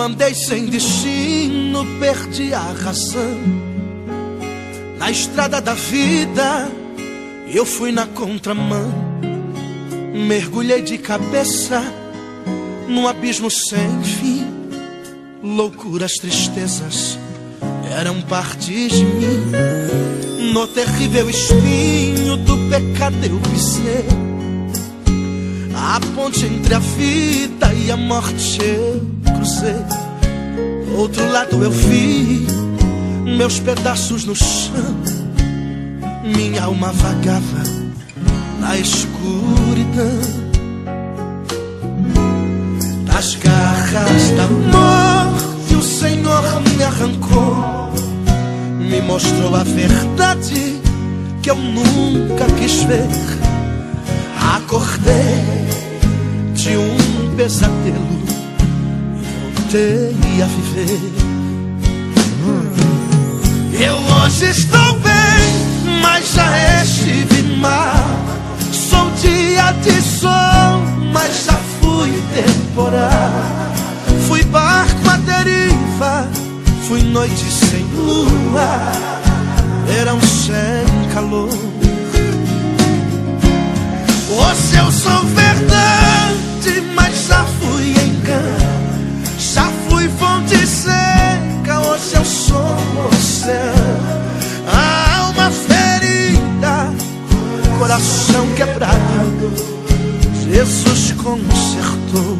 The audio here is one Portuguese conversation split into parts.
Andei sem destino, perdi a razão. Na estrada da vida eu fui na contramão. Mergulhei de cabeça num abismo sem fim. Loucuras, tristezas eram parte de mim. No terrível espinho do pecado eu pisei. A ponte entre a vida e a morte eu cruzei. Do outro lado eu vi meus pedaços no chão. Minha alma vagava na escuridão. Das garras da morte o Senhor me arrancou. Me mostrou a verdade que eu nunca quis ver. Acordei de um pesadelo e voltei a viver. Eu hoje estou bem, mas já estive mal. Sou dia de sol, mas já fui temporal. Fui barco à deriva, fui noite sem lua, verão sem calor. Hoje eu sou verdade, mas já fui engano. Já fui fonte seca, hoje eu sou oceano. A alma ferida, coração quebrado, Jesus consertou.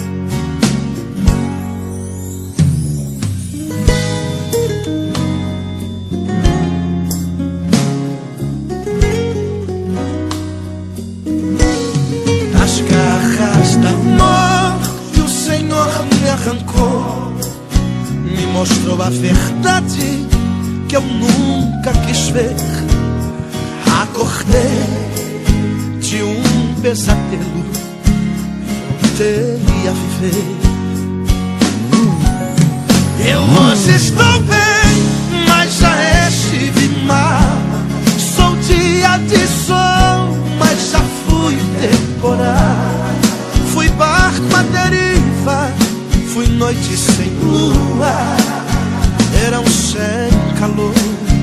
Das garras da morte o Senhor me arrancou. Me mostrou a verdade que eu nunca quis ver. Acordei de um pesadelo e voltei a viver. Eu hoje estou bem, mas já estive mal. Sou dia de sol, mas já fui temporal. Fui barco à deriva, fui noite sem lua, verão sem calor.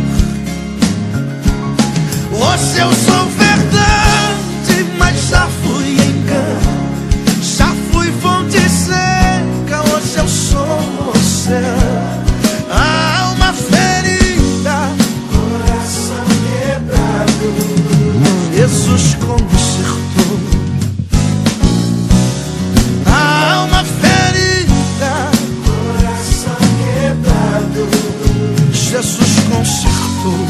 Hoje eu sou verdade, mas já fui engano. Já fui fonte seca, hoje eu sou oceano. A alma ferida, coração quebrado, Jesus consertou. A alma ferida, coração quebrado, Jesus consertou.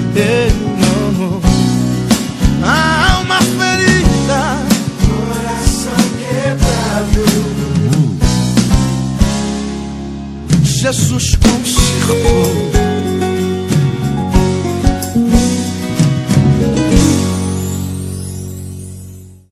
A alma ferida, coração quebrado, Jesus consertou.